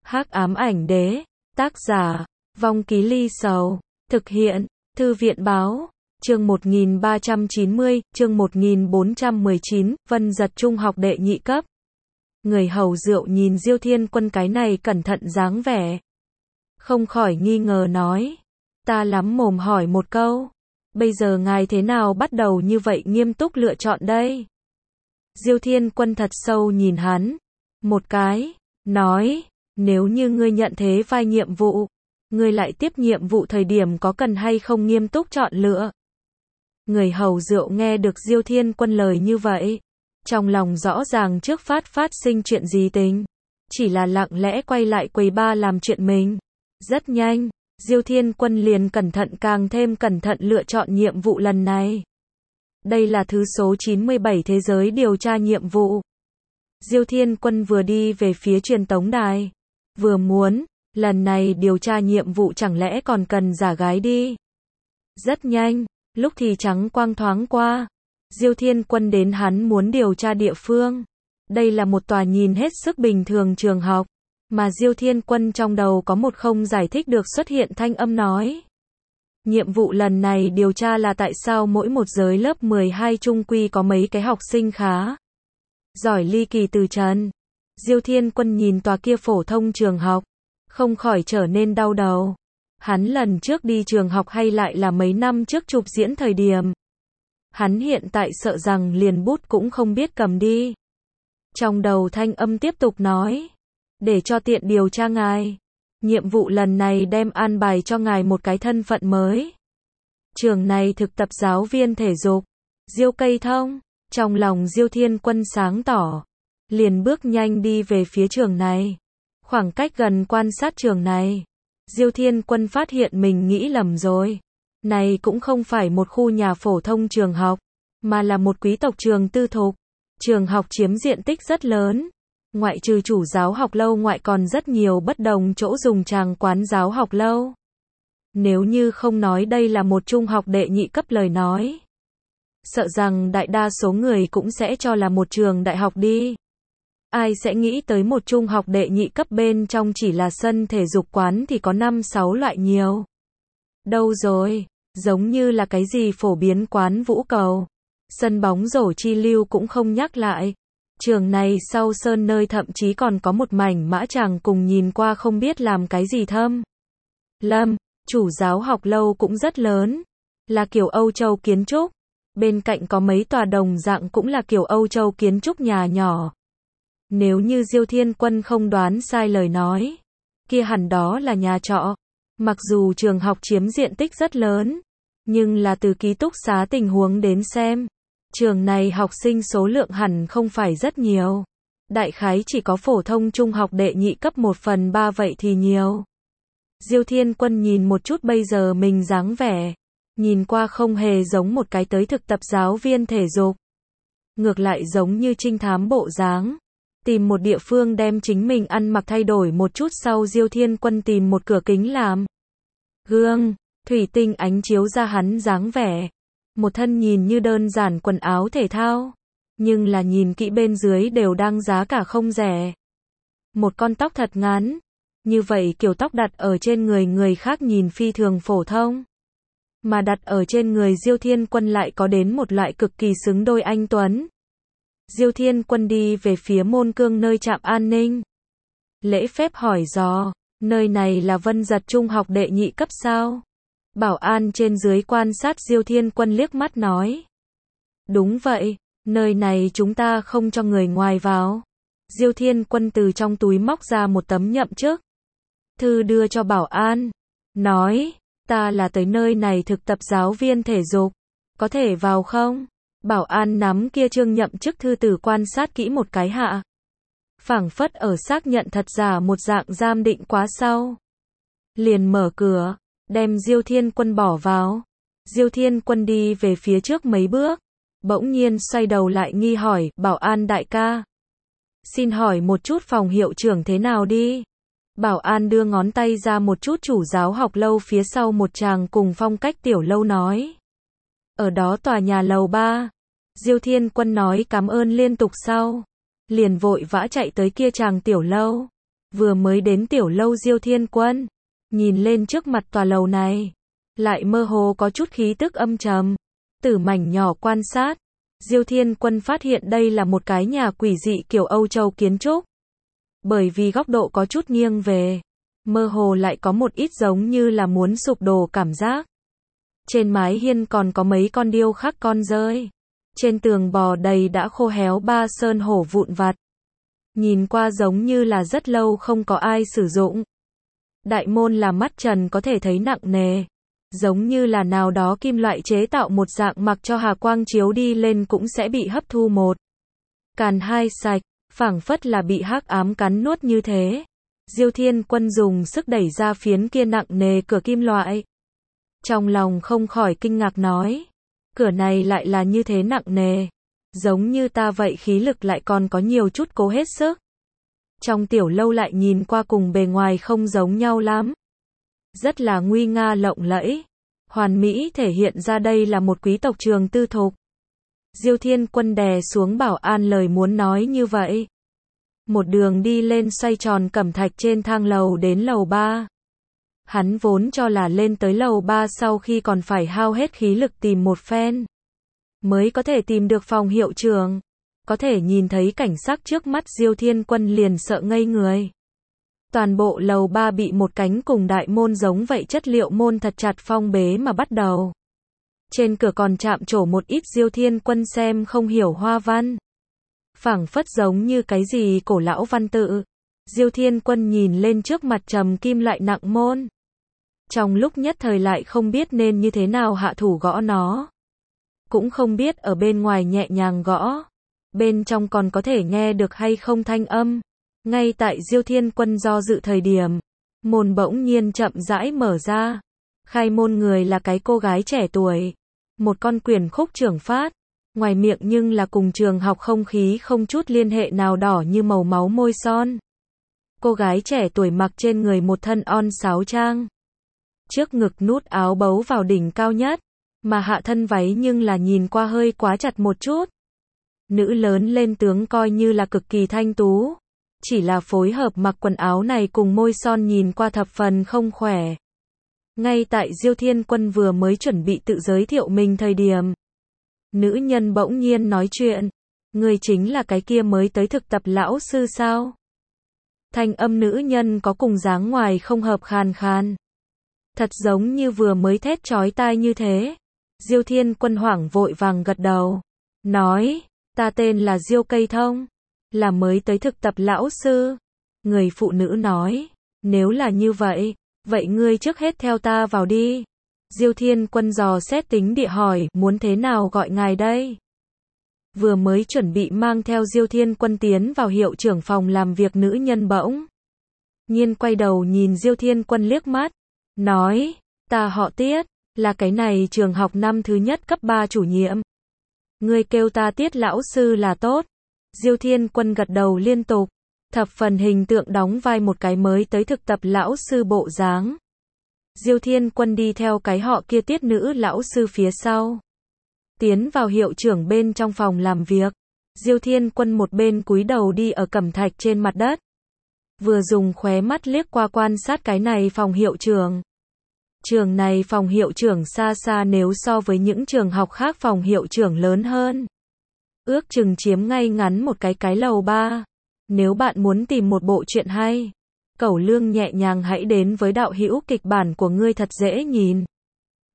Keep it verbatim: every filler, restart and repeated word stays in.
Hắc ám ảnh đế, tác giả, Vong Ký Ly Sầu, thực hiện, Thư viện báo, chương một nghìn ba trăm chín mươi, chương một nghìn bốn trăm mười chín, Vân Giật trung học đệ nhị cấp. Người hầu rượu nhìn Diêu Thiên Quân cái này cẩn thận dáng vẻ, không khỏi nghi ngờ nói, ta lắm mồm hỏi một câu, bây giờ ngài thế nào bắt đầu như vậy nghiêm túc lựa chọn đây? Diêu Thiên Quân thật sâu nhìn hắn, một cái, nói, nếu như ngươi nhận thế vai nhiệm vụ, ngươi lại tiếp nhiệm vụ thời điểm có cần hay không nghiêm túc chọn lựa? Người hầu rượu nghe được Diêu Thiên Quân lời như vậy, trong lòng rõ ràng trước phát phát sinh chuyện gì tình, chỉ là lặng lẽ quay lại quầy ba làm chuyện mình. Rất nhanh, Diêu Thiên Quân liền cẩn thận càng thêm cẩn thận lựa chọn nhiệm vụ lần này. Đây là thứ số chín mươi bảy thế giới điều tra nhiệm vụ. Diêu Thiên Quân vừa đi về phía truyền tống đài, vừa muốn, lần này điều tra nhiệm vụ chẳng lẽ còn cần giả gái đi. Rất nhanh, lúc thì trắng quang thoáng qua, Diêu Thiên Quân đến hắn muốn điều tra địa phương. Đây là một tòa nhìn hết sức bình thường trường học, mà Diêu Thiên Quân trong đầu có một không giải thích được xuất hiện thanh âm nói. Nhiệm vụ lần này điều tra là tại sao mỗi một giới lớp mười hai trung quy có mấy cái học sinh khá giỏi ly kỳ từ trần. Diêu Thiên Quân nhìn tòa kia phổ thông trường học, không khỏi trở nên đau đầu. Hắn lần trước đi trường học hay lại là mấy năm trước chụp diễn thời điểm. Hắn hiện tại sợ rằng liền bút cũng không biết cầm đi. Trong đầu thanh âm tiếp tục nói, để cho tiện điều tra ngài, nhiệm vụ lần này đem an bài cho ngài một cái thân phận mới. Trường này thực tập giáo viên thể dục, Diêu Cây Thông. Trong lòng Diêu Thiên Quân sáng tỏ, liền bước nhanh đi về phía trường này. Khoảng cách gần quan sát trường này, Diêu Thiên Quân phát hiện mình nghĩ lầm rồi. Này cũng không phải một khu nhà phổ thông trường học, mà là một quý tộc trường tư thục. Trường học chiếm diện tích rất lớn. Ngoại trừ chủ giáo học lâu ngoại còn rất nhiều bất đồng chỗ dùng tràng quán giáo học lâu. Nếu như không nói đây là một trung học đệ nhị cấp lời nói, sợ rằng đại đa số người cũng sẽ cho là một trường đại học đi. Ai sẽ nghĩ tới một trung học đệ nhị cấp bên trong chỉ là sân thể dục quán thì có năm sáu loại nhiều. Đâu rồi, giống như là cái gì phổ biến quán vũ cầu, sân bóng rổ chi lưu cũng không nhắc lại. Trường này sau sơn nơi thậm chí còn có một mảnh mã tràng cùng nhìn qua không biết làm cái gì thâm. Lâm, chủ giáo học lâu cũng rất lớn, là kiểu Âu Châu kiến trúc. Bên cạnh có mấy tòa đồng dạng cũng là kiểu Âu Châu kiến trúc nhà nhỏ. Nếu như Diêu Thiên Quân không đoán sai lời nói, kia hẳn đó là nhà trọ. Mặc dù trường học chiếm diện tích rất lớn, nhưng là từ ký túc xá tình huống đến xem, trường này học sinh số lượng hẳn không phải rất nhiều. Đại khái chỉ có phổ thông trung học đệ nhị cấp một phần ba vậy thì nhiều. Diêu Thiên Quân nhìn một chút bây giờ mình dáng vẻ, nhìn qua không hề giống một cái tới thực tập giáo viên thể dục. Ngược lại giống như trinh thám bộ dáng. Tìm một địa phương đem chính mình ăn mặc thay đổi một chút sau Diêu Thiên Quân tìm một cửa kính làm gương, thủy tinh ánh chiếu ra hắn dáng vẻ. Một thân nhìn như đơn giản quần áo thể thao, nhưng là nhìn kỹ bên dưới đều đang giá cả không rẻ. Một con tóc thật ngắn, như vậy kiểu tóc đặt ở trên người người khác nhìn phi thường phổ thông, mà đặt ở trên người Diêu Thiên Quân lại có đến một loại cực kỳ xứng đôi anh tuấn. Diêu Thiên Quân đi về phía môn cương nơi trạm an ninh. Lễ phép hỏi dò, nơi này là Vân Giật trung học đệ nhị cấp sao? Bảo an trên dưới quan sát Diêu Thiên Quân liếc mắt nói. Đúng vậy, nơi này chúng ta không cho người ngoài vào. Diêu Thiên Quân từ trong túi móc ra một tấm nhậm chức thư đưa cho bảo an, nói, ta là tới nơi này thực tập giáo viên thể dục, có thể vào không? Bảo an nắm kia trương nhậm chức thư từ quan sát kỹ một cái hạ. Phảng phất ở xác nhận thật giả một dạng giam định quá sau. Liền mở cửa, đem Diêu Thiên Quân bỏ vào. Diêu Thiên Quân đi về phía trước mấy bước, bỗng nhiên xoay đầu lại nghi hỏi, bảo an đại ca, xin hỏi một chút phòng hiệu trưởng thế nào đi? Bảo an đưa ngón tay ra một chút chủ giáo học lâu phía sau một chàng cùng phong cách tiểu lâu nói. Ở đó tòa nhà lầu ba. Diêu Thiên Quân nói cảm ơn liên tục sau, liền vội vã chạy tới kia chàng tiểu lâu. Vừa mới đến tiểu lâu Diêu Thiên Quân, nhìn lên trước mặt tòa lầu này, lại mơ hồ có chút khí tức âm trầm. Từ mảnh nhỏ quan sát, Diêu Thiên Quân phát hiện đây là một cái nhà quỷ dị kiểu Âu Châu kiến trúc. Bởi vì góc độ có chút nghiêng về, mơ hồ lại có một ít giống như là muốn sụp đổ cảm giác. Trên mái hiên còn có mấy con điêu khắc con rơi. Trên tường bò đầy đã khô héo ba sơn hổ vụn vặt. Nhìn qua giống như là rất lâu không có ai sử dụng. Đại môn là mắt trần có thể thấy nặng nề. Giống như là nào đó kim loại chế tạo một dạng mặc cho hà quang chiếu đi lên cũng sẽ bị hấp thu một. Càn hai sạch, phảng phất là bị hắc ám cắn nuốt như thế. Diêu Thiên Quân dùng sức đẩy ra phiến kia nặng nề cửa kim loại. Trong lòng không khỏi kinh ngạc nói. Cửa này lại là như thế nặng nề. Giống như ta vậy khí lực lại còn có nhiều chút cố hết sức. Trong tiểu lâu lại nhìn qua cùng bề ngoài không giống nhau lắm. Rất là nguy nga lộng lẫy. Hoàn mỹ thể hiện ra đây là một quý tộc trường tư thục. Diêu Thiên Quân đè xuống bảo an lời muốn nói như vậy. Một đường đi lên xoay tròn cẩm thạch trên thang lầu đến lầu ba. Hắn vốn cho là lên tới lầu ba sau khi còn phải hao hết khí lực tìm một phen. Mới có thể tìm được phòng hiệu trưởng. Có thể nhìn thấy cảnh sắc trước mắt Diêu Thiên Quân liền sợ ngây người. Toàn bộ lầu ba bị một cánh cùng đại môn giống vậy chất liệu môn thật chặt phong bế mà bắt đầu. Trên cửa còn chạm trổ một ít Diêu Thiên Quân xem không hiểu hoa văn. Phảng phất giống như cái gì cổ lão văn tự. Diêu Thiên Quân nhìn lên trước mặt trầm kim loại nặng môn. Trong lúc nhất thời lại không biết nên như thế nào hạ thủ gõ nó. Cũng không biết ở bên ngoài nhẹ nhàng gõ. Bên trong còn có thể nghe được hay không thanh âm. Ngay tại Diêu Thiên Quân do dự thời điểm. Môn bỗng nhiên chậm rãi mở ra. Khai môn người là cái cô gái trẻ tuổi. Một con quyển khúc trưởng phát. Ngoài miệng nhưng là cùng trường học không khí không chút liên hệ nào đỏ như màu máu môi son. Cô gái trẻ tuổi mặc trên người một thân on sáo trang. Trước ngực nút áo bấu vào đỉnh cao nhất. Mà hạ thân váy nhưng là nhìn qua hơi quá chặt một chút. Nữ lớn lên tướng coi như là cực kỳ thanh tú. Chỉ là phối hợp mặc quần áo này cùng môi son nhìn qua thập phần không khỏe. Ngay tại Diêu Thiên Quân vừa mới chuẩn bị tự giới thiệu mình thời điểm. Nữ nhân bỗng nhiên nói chuyện. Người chính là cái kia mới tới thực tập lão sư sao? Thanh âm nữ nhân có cùng dáng ngoài không hợp khàn khàn. Thật giống như vừa mới thét chói tai như thế. Diêu Thiên Quân hoảng vội vàng gật đầu. Nói, ta tên là Diêu Cây Thông. Là mới tới thực tập lão sư. Người phụ nữ nói, nếu là như vậy, vậy ngươi trước hết theo ta vào đi. Diêu Thiên Quân dò xét tính địa hỏi, muốn thế nào gọi ngài đây? Vừa mới chuẩn bị mang theo Diêu Thiên Quân tiến vào hiệu trưởng phòng làm việc nữ nhân bỗng nhiên quay đầu nhìn Diêu Thiên Quân liếc mắt, nói, ta họ Tiết, là cái này trường học năm thứ nhất cấp ba chủ nhiệm. Ngươi kêu ta Tiết lão sư là tốt. Diêu Thiên Quân gật đầu liên tục, thập phần hình tượng đóng vai một cái mới tới thực tập lão sư bộ dáng. Diêu Thiên Quân đi theo cái họ kia Tiết nữ lão sư phía sau. Tiến vào hiệu trưởng bên trong phòng làm việc. Diêu Thiên Quân một bên cúi đầu đi ở cẩm thạch trên mặt đất. Vừa dùng khóe mắt liếc qua quan sát cái này phòng hiệu trưởng. Trường này phòng hiệu trưởng xa xa nếu so với những trường học khác phòng hiệu trưởng lớn hơn. Ước chừng chiếm ngay ngắn một cái cái lầu ba. Nếu bạn muốn tìm một bộ truyện hay, cẩu lương nhẹ nhàng hãy đến với đạo hữu kịch bản của ngươi thật dễ nhìn.